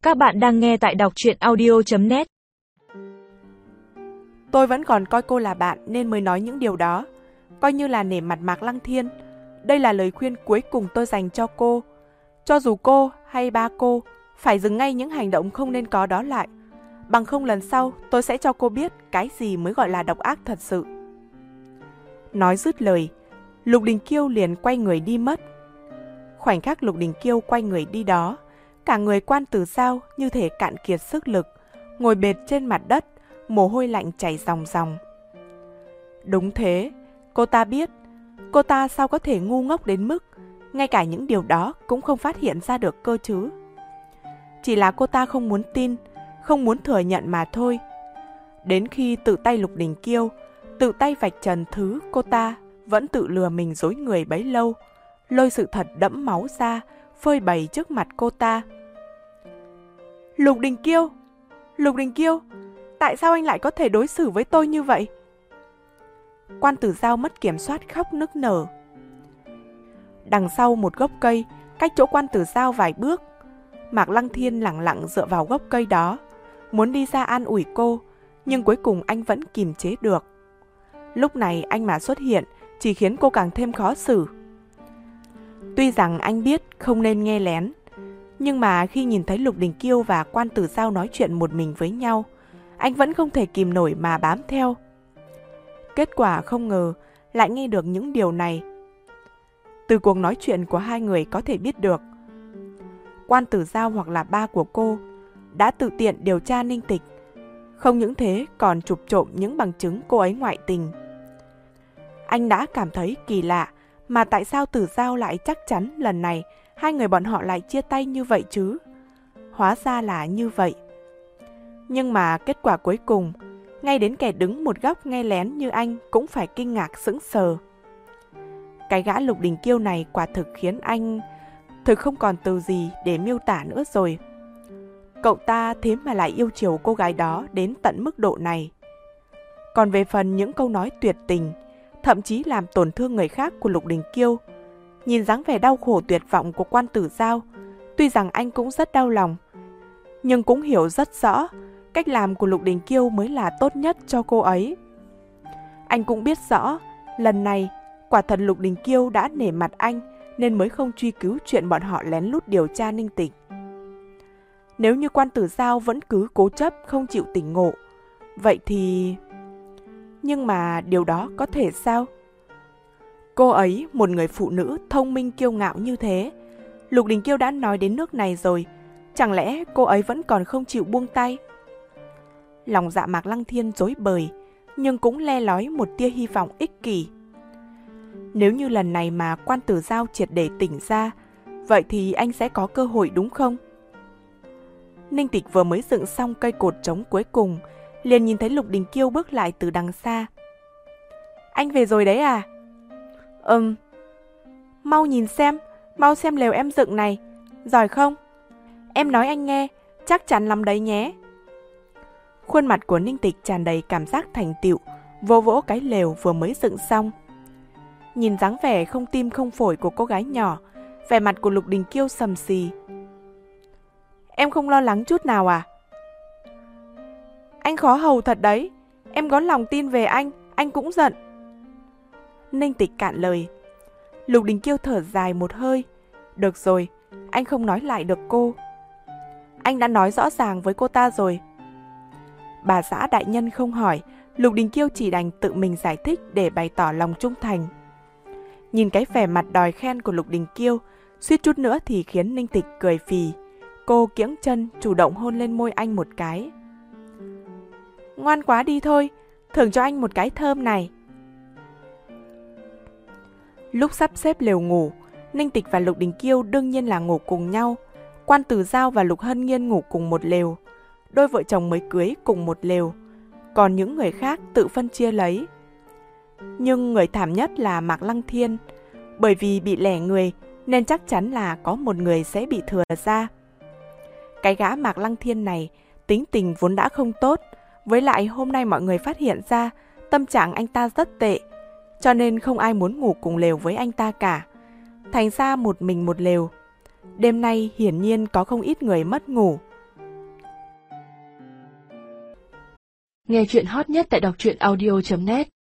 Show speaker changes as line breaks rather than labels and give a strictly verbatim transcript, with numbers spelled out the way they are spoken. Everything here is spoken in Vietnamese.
Các bạn đang nghe tại đọc truyện audio chấm net.
Tôi vẫn còn coi cô là bạn nên mới nói những điều đó. Coi như là nể mặt Mạc Lăng Thiên. Đây là lời khuyên cuối cùng tôi dành cho cô. Cho dù cô hay ba cô phải dừng ngay những hành động không nên có đó lại. Bằng không lần sau tôi sẽ cho cô biết cái gì mới gọi là độc ác thật sự. Nói dứt lời, Lục Đình Kiêu liền quay người đi mất. Khoảnh khắc Lục Đình Kiêu quay người đi đó, cả người Quan Tử Giao như thể cạn kiệt sức lực, ngồi bệt trên mặt đất, mồ hôi lạnh chảy ròng ròng. Đúng thế, cô ta biết, cô ta sao có thể ngu ngốc đến mức ngay cả những điều đó cũng không phát hiện ra được cơ chứ. Chỉ là cô ta không muốn tin, không muốn thừa nhận mà thôi. Đến khi tự tay Lục Đình Kiêu, tự tay vạch trần thứ cô ta vẫn tự lừa mình dối người bấy lâu, lôi sự thật đẫm máu ra, phơi bày trước mặt cô ta. Lục Đình Kiêu, Lục Đình Kiêu, tại sao anh lại có thể đối xử với tôi như vậy? Quan Tử Giao mất kiểm soát khóc nức nở. Đằng sau một gốc cây, cách chỗ Quan Tử Giao vài bước, Mạc Lăng Thiên lẳng lặng dựa vào gốc cây đó, muốn đi ra an ủi cô, nhưng cuối cùng anh vẫn kìm chế được. Lúc này anh mà xuất hiện chỉ khiến cô càng thêm khó xử. Tuy rằng anh biết không nên nghe lén, nhưng mà khi nhìn thấy Lục Đình Kiêu và Quan Tử Giao nói chuyện một mình với nhau, anh vẫn không thể kìm nổi mà bám theo. Kết quả không ngờ lại nghe được những điều này. Từ cuộc nói chuyện của hai người có thể biết được, Quan Tử Giao hoặc là ba của cô đã tự tiện điều tra Ninh Tịch. Không những thế còn chụp trộm những bằng chứng cô ấy ngoại tình. Anh đã cảm thấy kỳ lạ, mà tại sao Tử Giao lại chắc chắn lần này hai người bọn họ lại chia tay như vậy chứ? Hóa ra là như vậy. Nhưng mà kết quả cuối cùng, ngay đến kẻ đứng một góc nghe lén như anh cũng phải kinh ngạc sững sờ. Cái gã Lục Đình Kiêu này quả thực khiến anh thực không còn từ gì để miêu tả nữa rồi. Cậu ta thế mà lại yêu chiều cô gái đó đến tận mức độ này. Còn về phần những câu nói tuyệt tình, thậm chí làm tổn thương người khác của Lục Đình Kiêu, nhìn dáng vẻ đau khổ tuyệt vọng của Quan Tử Giao, tuy rằng anh cũng rất đau lòng, nhưng cũng hiểu rất rõ cách làm của Lục Đình Kiêu mới là tốt nhất cho cô ấy. Anh cũng biết rõ, lần này quả thật Lục Đình Kiêu đã nể mặt anh nên mới không truy cứu chuyện bọn họ lén lút điều tra Ninh Tịch. Nếu như Quan Tử Giao vẫn cứ cố chấp không chịu tỉnh ngộ, vậy thì... Nhưng mà điều đó có thể sao? Cô ấy, một người phụ nữ thông minh kiêu ngạo như thế, Lục Đình Kiêu đã nói đến nước này rồi, chẳng lẽ cô ấy vẫn còn không chịu buông tay? Lòng dạ Mạc Lăng Thiên rối bời, nhưng cũng le lói một tia hy vọng ích kỷ. Nếu như lần này mà Quan Tử Giao triệt để tỉnh ra, vậy thì anh sẽ có cơ hội đúng không? Ninh Tịch vừa mới dựng xong cây cột trống cuối cùng, liền nhìn thấy Lục Đình Kiêu bước lại từ đằng xa. Anh về rồi đấy à? Ừm. Mau nhìn xem, mau xem lều em dựng này, giỏi không? Em nói anh nghe, chắc chắn lắm đấy nhé. Khuôn mặt của Ninh Tịch tràn đầy cảm giác thành tựu, vỗ vỗ cái lều vừa mới dựng xong. Nhìn dáng vẻ không tim không phổi của cô gái nhỏ, vẻ mặt của Lục Đình Kiêu sầm xì. Em không lo lắng chút nào à? Anh khó hầu thật đấy, em có lòng tin về anh, anh cũng giận. Ninh Tịch cạn lời. Lục Đình Kiêu thở dài một hơi. Được rồi, anh không nói lại được cô. Anh đã nói rõ ràng với cô ta rồi. Bà xã đại nhân không hỏi, Lục Đình Kiêu chỉ đành tự mình giải thích để bày tỏ lòng trung thành. Nhìn cái vẻ mặt đòi khen của Lục Đình Kiêu, suýt chút nữa thì khiến Ninh Tịch cười phì. Cô kiễng chân chủ động hôn lên môi anh một cái. Ngoan quá đi thôi, thưởng cho anh một cái thơm này. Lúc sắp xếp lều ngủ, Ninh Tịch và Lục Đình Kiêu đương nhiên là ngủ cùng nhau. Quan Tử Giao và Lục Hân Nghiên ngủ cùng một lều. Đôi vợ chồng mới cưới cùng một lều. Còn những người khác tự phân chia lấy. Nhưng người thảm nhất là Mạc Lăng Thiên. Bởi vì bị lẻ người nên chắc chắn là có một người sẽ bị thừa ra. Cái gã Mạc Lăng Thiên này tính tình vốn đã không tốt. Với lại hôm nay mọi người phát hiện ra tâm trạng anh ta rất tệ, cho nên không ai muốn ngủ cùng lều với anh ta cả. Thành ra một mình một lều. Đêm nay hiển nhiên có không ít người mất ngủ.
Nghe chuyện hot nhất tại đọc truyện audio chấm net.